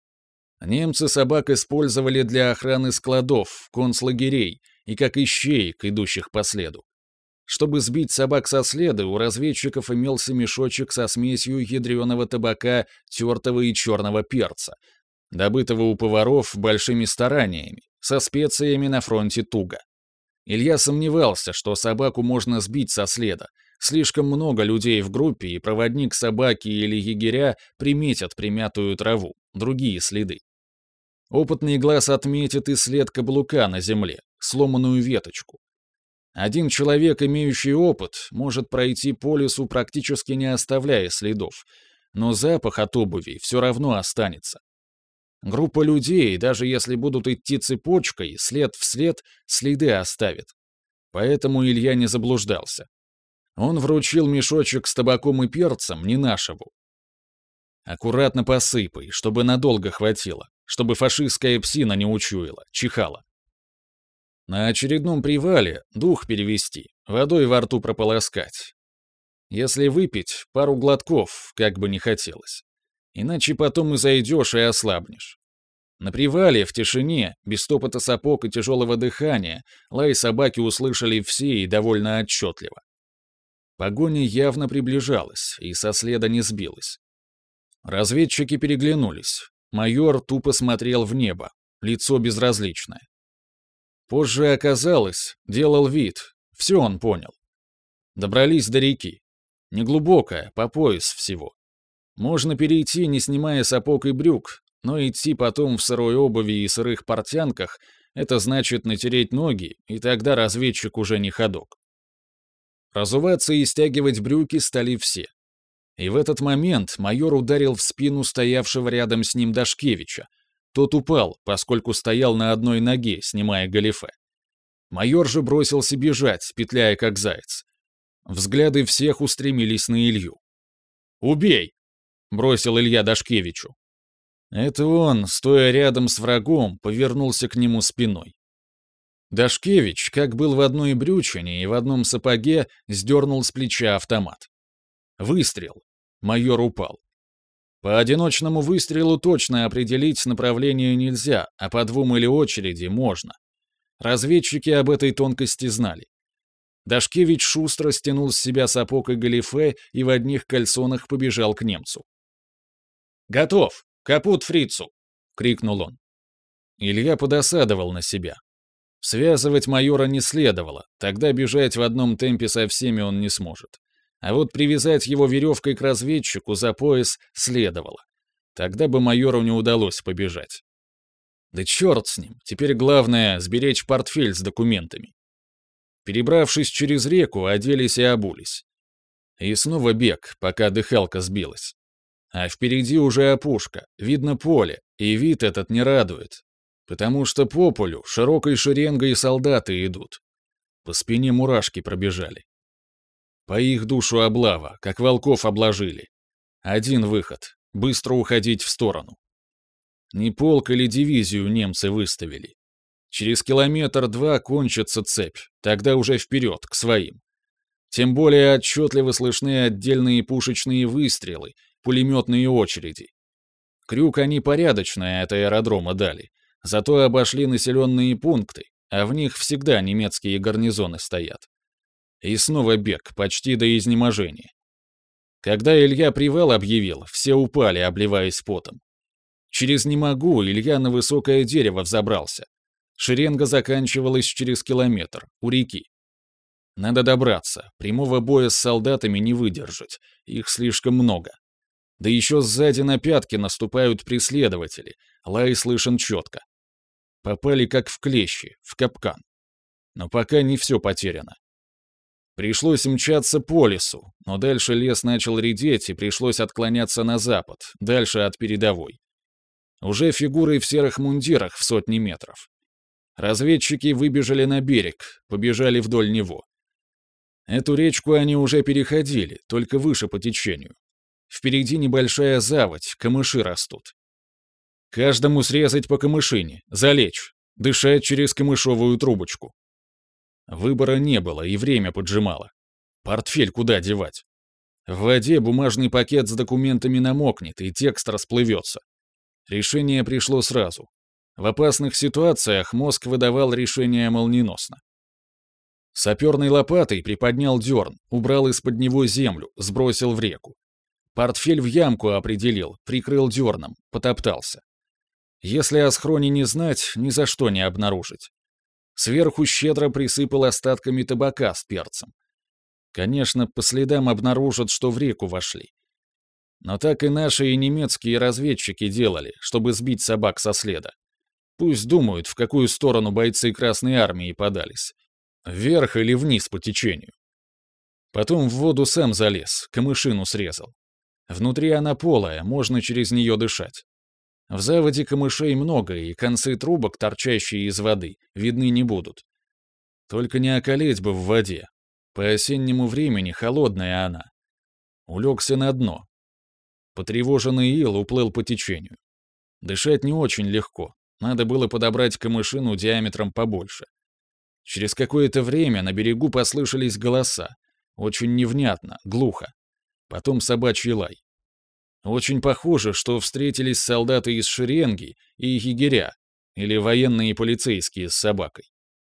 Немцы собак использовали для охраны складов, концлагерей и как ищеек, идущих по следу. Чтобы сбить собак со следа, у разведчиков имелся мешочек со смесью ядреного табака, тертого и черного перца, добытого у поваров большими стараниями, со специями на фронте туго. Илья сомневался, что собаку можно сбить со следа. Слишком много людей в группе, и проводник собаки или егеря приметят примятую траву, другие следы. Опытный глаз отметит и след каблука на земле, сломанную веточку. Один человек, имеющий опыт, может пройти по лесу, практически не оставляя следов, но запах от обуви все равно останется. Группа людей, даже если будут идти цепочкой, след в след, следы оставит. Поэтому Илья не заблуждался. Он вручил мешочек с табаком и перцем Ненашеву. Аккуратно посыпай, чтобы надолго хватило, чтобы фашистская псина не учуяла, чихала. На очередном привале дух перевести, водой во рту прополоскать. Если выпить, пару глотков, как бы не хотелось. Иначе потом и зайдешь и ослабнешь. На привале, в тишине, без топота сапог и тяжелого дыхания, лай собаки услышали все и довольно отчетливо. Погоня явно приближалась и со следа не сбилась. Разведчики переглянулись. Майор тупо смотрел в небо, лицо безразличное. Позже оказалось, делал вид, все он понял. Добрались до реки. Неглубокая, по пояс всего. Можно перейти, не снимая сапог и брюк, но идти потом в сырой обуви и сырых портянках — это значит натереть ноги, и тогда разведчик уже не ходок. Разуваться и стягивать брюки стали все. И в этот момент майор ударил в спину стоявшего рядом с ним Дашкевича. Тот упал, поскольку стоял на одной ноге, снимая галифе. Майор же бросился бежать, петляя как заяц. Взгляды всех устремились на Илью. «Убей!» — бросил Илья Дашкевичу. Это он, стоя рядом с врагом, повернулся к нему спиной. Дашкевич, как был в одной брючине и в одном сапоге, сдернул с плеча автомат. Выстрел. Майор упал. По одиночному выстрелу точно определить направление нельзя, а по двум или очереди можно. Разведчики об этой тонкости знали. Дашкевич шустро стянул с себя сапог и галифе и в одних кальсонах побежал к немцу. «Готов! Капут фрицу!» — крикнул он. Илья подосадовал на себя. Связывать майора не следовало, тогда бежать в одном темпе со всеми он не сможет. А вот привязать его веревкой к разведчику за пояс следовало. Тогда бы майору не удалось побежать. Да черт с ним, теперь главное — сберечь портфель с документами. Перебравшись через реку, оделись и обулись. И снова бег, пока дыхалка сбилась. А впереди уже опушка, видно поле, и вид этот не радует. Потому что по полю широкой шеренгой солдаты идут. По спине мурашки пробежали. По их душу облава, как волков обложили. Один выход — быстро уходить в сторону. Не полк или дивизию немцы выставили. Через километр-два кончится цепь, тогда уже вперед, к своим. Тем более отчетливо слышны отдельные пушечные выстрелы, пулеметные очереди. Крюк они порядочный от аэродрома дали, зато обошли населенные пункты, а в них всегда немецкие гарнизоны стоят. И снова бег, почти до изнеможения. Когда Илья привал объявил, все упали, обливаясь потом. Через «не могу» Илья на высокое дерево взобрался. Шеренга заканчивалась через километр, у реки. Надо добраться, прямого боя с солдатами не выдержать, их слишком много. Да еще сзади на пятки наступают преследователи, лай слышен четко. Попали как в клещи, в капкан. Но пока не все потеряно. Пришлось мчаться по лесу, но дальше лес начал редеть и пришлось отклоняться на запад, дальше от передовой. Уже фигуры в серых мундирах в сотни метров. Разведчики выбежали на берег, побежали вдоль него. Эту речку они уже переходили, только выше по течению. Впереди небольшая заводь, камыши растут. Каждому срезать по камышине, залечь, дышать через камышовую трубочку. Выбора не было, и время поджимало. Портфель куда девать? В воде бумажный пакет с документами намокнет, и текст расплывется. Решение пришло сразу. В опасных ситуациях мозг выдавал решение молниеносно. Саперной лопатой приподнял дерн, убрал из-под него землю, сбросил в реку. Портфель в ямку определил, прикрыл дерном, потоптался. Если о схроне не знать, ни за что не обнаружить. Сверху щедро присыпал остатками табака с перцем. Конечно, по следам обнаружат, что в реку вошли. Но так и наши и немецкие разведчики делали, чтобы сбить собак со следа. Пусть думают, в какую сторону бойцы Красной Армии подались. Вверх или вниз по течению. Потом в воду сам залез, камышину срезал. Внутри она полая, можно через нее дышать. В заводе камышей много, и концы трубок, торчащие из воды, видны не будут. Только не околеть бы в воде. По осеннему времени холодная она. Улегся на дно. Потревоженный ил уплыл по течению. Дышать не очень легко. Надо было подобрать камышину диаметром побольше. Через какое-то время на берегу послышались голоса. Очень невнятно, глухо. Потом собачий лай. Очень похоже, что встретились солдаты из шеренги и егеря, или военные и полицейские с собакой.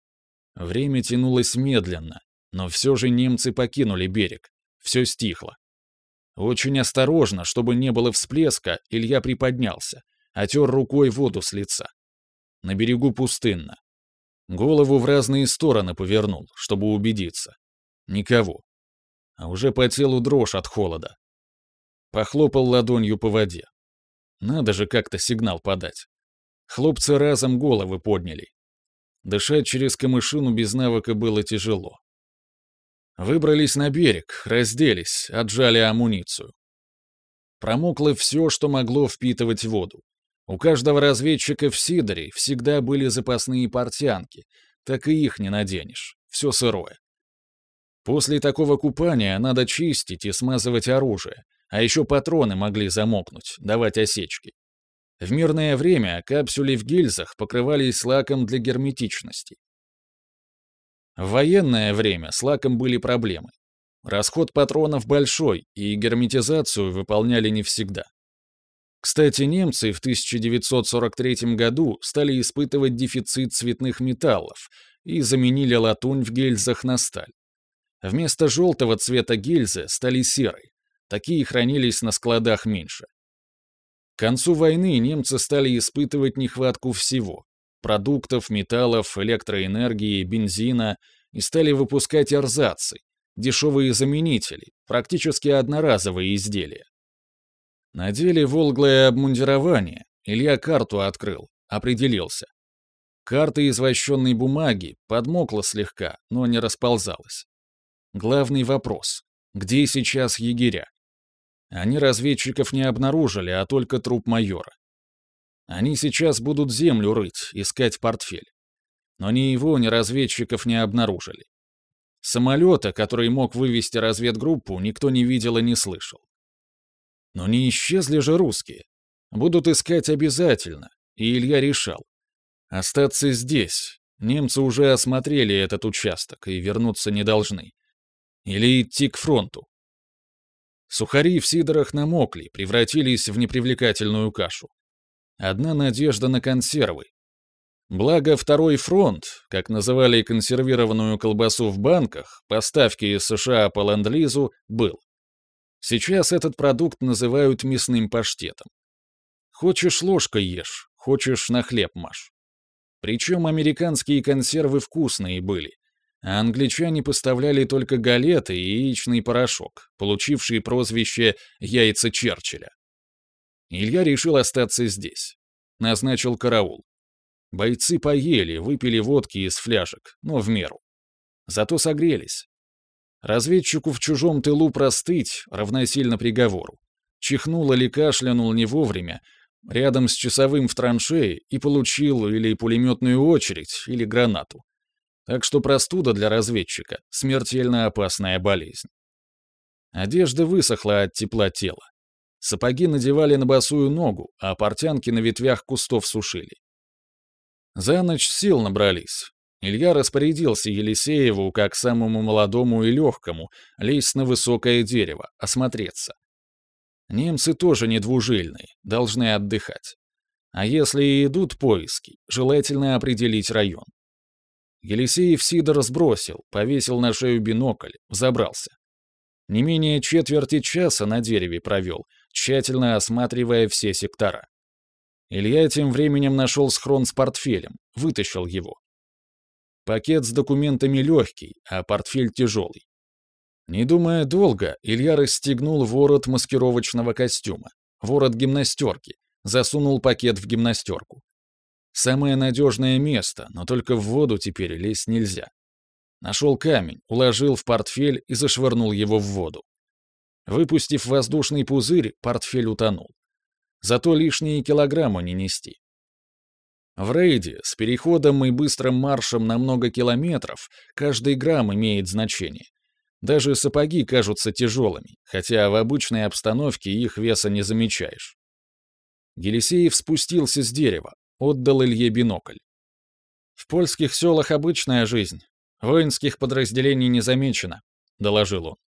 Время тянулось медленно, но все же немцы покинули берег. Все стихло. Очень осторожно, чтобы не было всплеска, Илья приподнялся, отер рукой воду с лица. На берегу пустынно. Голову в разные стороны повернул, чтобы убедиться. Никого. А уже по телу дрожь от холода. Похлопал ладонью по воде. Надо же как-то сигнал подать. Хлопцы разом головы подняли. Дышать через камышину без навыка было тяжело. Выбрались на берег, разделись, отжали амуницию. Промокло все, что могло впитывать воду. У каждого разведчика в Сидоре всегда были запасные портянки, так и их не наденешь, все сырое. После такого купания надо чистить и смазывать оружие, а еще патроны могли замокнуть, давать осечки. В мирное время капсули в гильзах покрывались лаком для герметичности. В военное время с лаком были проблемы. Расход патронов большой, и герметизацию выполняли не всегда. Кстати, немцы в 1943 году стали испытывать дефицит цветных металлов и заменили латунь в гильзах на сталь. Вместо желтого цвета гильзы стали серой. Такие хранились на складах меньше. К концу войны немцы стали испытывать нехватку всего — продуктов, металлов, электроэнергии, бензина — и стали выпускать эрзацы, дешевые заменители, практически одноразовые изделия. Надели волглое обмундирование, Илья карту открыл, определился. Карта из вощенной бумаги подмокла слегка, но не расползалась. Главный вопрос — где сейчас егеря? Они разведчиков не обнаружили, а только труп майора. Они сейчас будут землю рыть, искать портфель. Но ни его, ни разведчиков не обнаружили. Самолета, который мог вывести разведгруппу, никто не видел и не слышал. Но не исчезли же русские. Будут искать обязательно, и Илья решал. Остаться здесь. Немцы уже осмотрели этот участок и вернуться не должны. Или идти к фронту. Сухари в сидорах намокли, превратились в непривлекательную кашу. Одна надежда на консервы. Благо, второй фронт, как называли консервированную колбасу в банках, поставки из США по ленд-лизу, был. Сейчас этот продукт называют мясным паштетом. Хочешь ложкой ешь, хочешь на хлеб маш. Причем американские консервы вкусные были, а англичане поставляли только галеты и яичный порошок, получивший прозвище «яйца Черчилля». Илья решил остаться здесь. Назначил караул. Бойцы поели, выпили водки из фляжек, но в меру. Зато согрелись. Разведчику в чужом тылу простыть равносильно приговору. Чихнул или кашлянул не вовремя, рядом с часовым в траншее и получил или пулеметную очередь, или гранату. Так что простуда для разведчика — смертельно опасная болезнь. Одежда высохла от тепла тела. Сапоги надевали на босую ногу, а портянки на ветвях кустов сушили. За ночь сил набрались. Илья распорядился Елисееву, как самому молодому и легкому, лезть на высокое дерево, осмотреться. Немцы тоже не двужильные, должны отдыхать. А если и идут поиски, желательно определить район. Елисеев сидор сбросил, повесил на шею бинокль, взобрался. Не менее четверти часа на дереве провел, тщательно осматривая все сектора. Илья тем временем нашел схрон с портфелем, вытащил его. Пакет с документами легкий, а портфель тяжелый. Не думая долго, Илья расстегнул ворот маскировочного костюма, ворот гимнастерки, засунул пакет в гимнастерку. Самое надежное место, но только в воду теперь лезть нельзя. Нашел камень, уложил в портфель и зашвырнул его в воду. Выпустив воздушный пузырь, портфель утонул. Зато лишние килограммы не нести. В рейде с переходом и быстрым маршем на много километров каждый грамм имеет значение. Даже сапоги кажутся тяжелыми, хотя в обычной обстановке их веса не замечаешь. Елисеев спустился с дерева, отдал Илье бинокль. «В польских селах обычная жизнь. Воинских подразделений не замечено», — доложил он.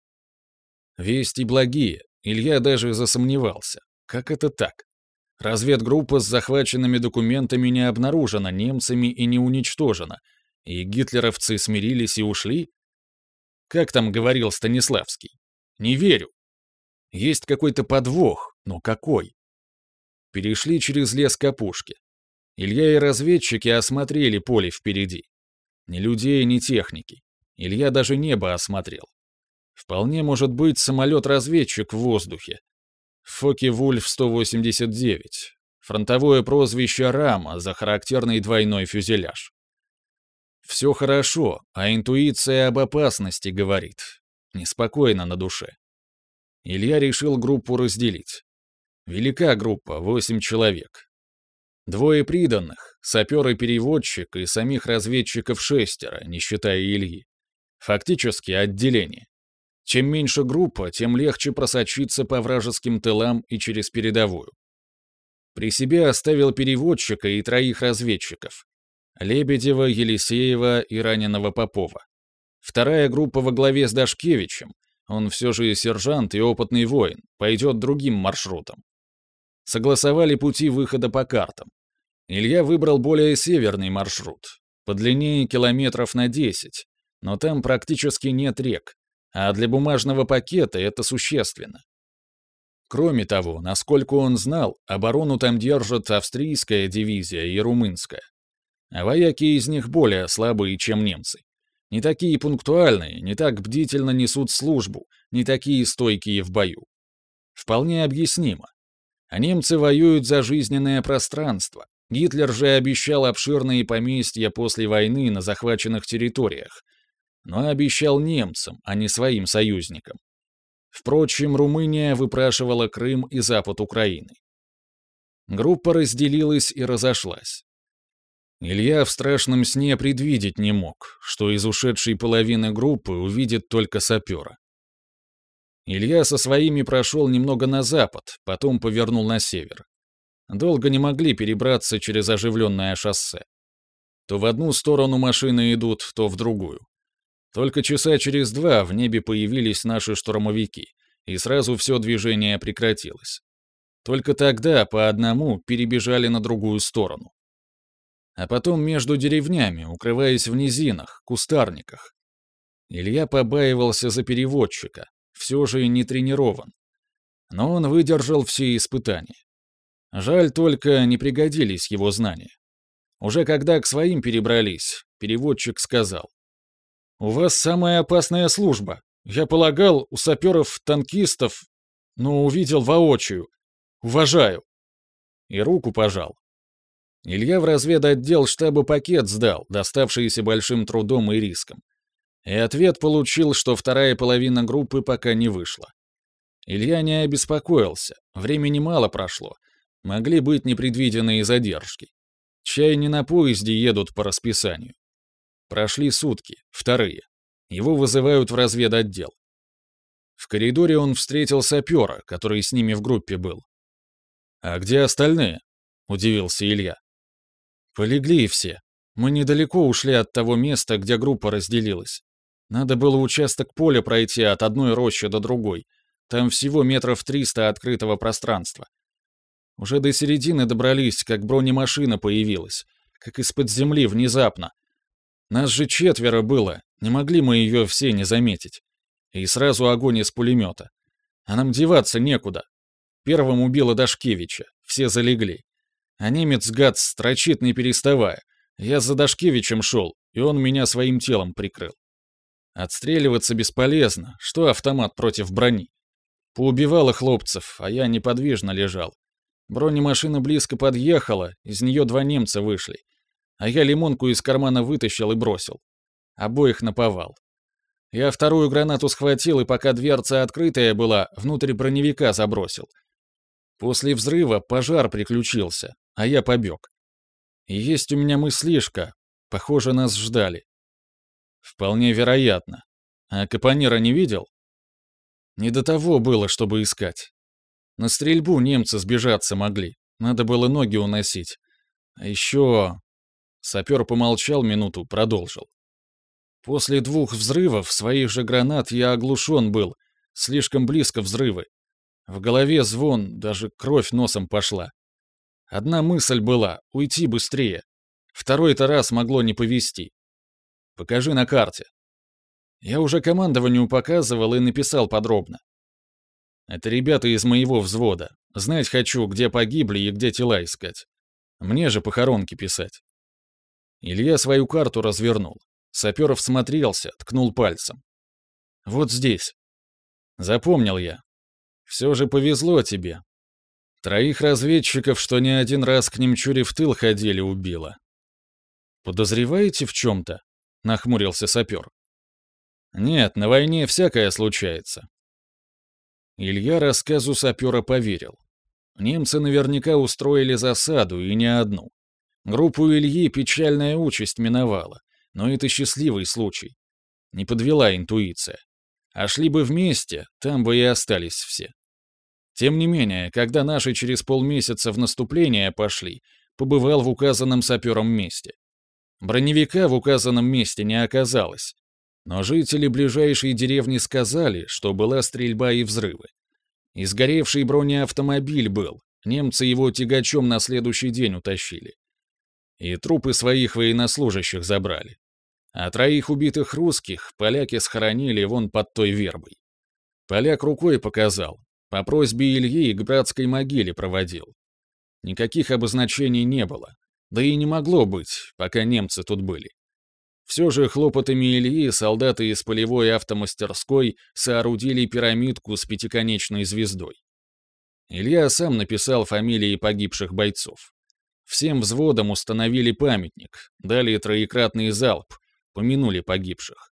Вести благие, Илья даже засомневался. Как это так? Разведгруппа с захваченными документами не обнаружена немцами и не уничтожена, и гитлеровцы смирились и ушли? Как там говорил Станиславский? Не верю. Есть какой-то подвох, но какой? Перешли через лес к опушке. Илья и разведчики осмотрели поле впереди. Ни людей, ни техники. Илья даже небо осмотрел. Вполне может быть самолет-разведчик в воздухе. Фокке-Вульф-189. Фронтовое прозвище «Рама» за характерный двойной фюзеляж. Все хорошо, а интуиция об опасности говорит. Неспокойно на душе. Илья решил группу разделить. Велика группа, 8 человек. 2 приданных, сапер и переводчик, и самих разведчиков 6, не считая Ильи. Фактически отделение. Чем меньше группа, тем легче просочиться по вражеским тылам и через передовую. При себе оставил переводчика и 3 разведчиков. Лебедева, Елисеева и раненого Попова. 2 группа во главе с Дашкевичем, он все же сержант и опытный воин, пойдет другим маршрутом. Согласовали пути выхода по картам. Илья выбрал более северный маршрут, подлиннее километров на 10, но там практически нет рек, а для бумажного пакета это существенно. Кроме того, насколько он знал, оборону там держат австрийская дивизия и румынская. А вояки из них более слабые, чем немцы. Не такие пунктуальные, не так бдительно несут службу, не такие стойкие в бою. Вполне объяснимо. А немцы воюют за жизненное пространство. Гитлер же обещал обширные поместья после войны на захваченных территориях. Но обещал немцам, а не своим союзникам. Впрочем, Румыния выпрашивала Крым и запад Украины. Группа разделилась и разошлась. Илья в страшном сне предвидеть не мог, что из ушедшей половины группы увидит только сапера. Илья со своими прошел немного на запад, потом повернул на север. Долго не могли перебраться через оживленное шоссе. То в одну сторону машины идут, то в другую. Только часа через 2 в небе появились наши штурмовики, и сразу все движение прекратилось. Только тогда по одному перебежали на другую сторону. А потом между деревнями, укрываясь в низинах, кустарниках. Илья побаивался за переводчика, все же не тренирован. Но он выдержал все испытания. Жаль только, не пригодились его знания. Уже когда к своим перебрались, переводчик сказал: «У вас самая опасная служба. Я полагал, у саперов-танкистов, но увидел воочию. Уважаю». И руку пожал. Илья в разведотдел штаба пакет сдал, доставшийся большим трудом и риском. И ответ получил, что вторая половина группы пока не вышла. Илья не обеспокоился, времени мало прошло. Могли быть непредвиденные задержки. Чай не на поезде едут по расписанию. Прошли сутки, вторые. Его вызывают в разведотдел. В коридоре он встретил сапера, который с ними в группе был. «А где остальные?» — удивился Илья. «Полегли все. Мы недалеко ушли от того места, где группа разделилась. Надо было участок поля пройти от одной рощи до другой. Там всего метров 300 открытого пространства. Уже до середины добрались, как бронемашина появилась, как из-под земли внезапно. Нас же 4 было, не могли мы ее все не заметить. И сразу огонь из пулемета. А нам деваться некуда. Первым убило Дашкевича, все залегли. А немец, гад, строчит не переставая. Я за Дашкевичем шел, и он меня своим телом прикрыл. Отстреливаться бесполезно, что автомат против брони. Поубивало хлопцев, а я неподвижно лежал. Бронемашина близко подъехала, из нее 2 немца вышли. А я лимонку из кармана вытащил и бросил. Обоих наповал. Я вторую гранату схватил, и пока дверца открытая была, внутрь броневика забросил. После взрыва пожар приключился, а я побег. И есть у меня мыслишка, похоже, нас ждали. Вполне вероятно. А Капонира не видел? Не до того было, чтобы искать. На стрельбу немцы сбежаться могли, надо было ноги уносить. А еще... Сапер помолчал минуту, продолжил. После 2 взрывов своих же гранат я оглушен был, слишком близко взрывы. В голове звон, даже кровь носом пошла. Одна мысль была — уйти быстрее. Второй-то раз могло не повезти. Покажи на карте. Я уже командованию показывал и написал подробно. Это ребята из моего взвода. Знать хочу, где погибли и где тела искать. Мне же похоронки писать. Илья свою карту развернул. Саперов смотрелся, ткнул пальцем. Вот здесь. Запомнил я. Все же повезло тебе. 3 разведчиков, что не один раз к немчуре в тыл ходили, убило. Подозреваете в чем-то? Нахмурился сапер. Нет, на войне всякое случается. Илья рассказу сапера поверил. Немцы наверняка устроили засаду, и не одну. Группу Ильи печальная участь миновала, но это счастливый случай. Не подвела интуиция. А шли бы вместе, там бы и остались все. Тем не менее, когда наши через полмесяца в наступление пошли, побывал в указанном сапером месте. Броневика в указанном месте не оказалось, но жители ближайшей деревни сказали, что была стрельба и взрывы. И сгоревший бронеавтомобиль был, Немцы его тягачом на следующий день утащили. И трупы своих военнослужащих забрали. А 3 убитых русских поляки схоронили вон под той вербой. Поляк рукой показал. По просьбе Ильи к братской могиле проводил. Никаких обозначений не было. Да и не могло быть, пока немцы тут были. Все же хлопотами Ильи солдаты из полевой автомастерской соорудили пирамидку с 5-конечной звездой. Илья сам написал фамилии погибших бойцов. Всем взводам установили памятник, дали 3-кратный залп, помянули погибших.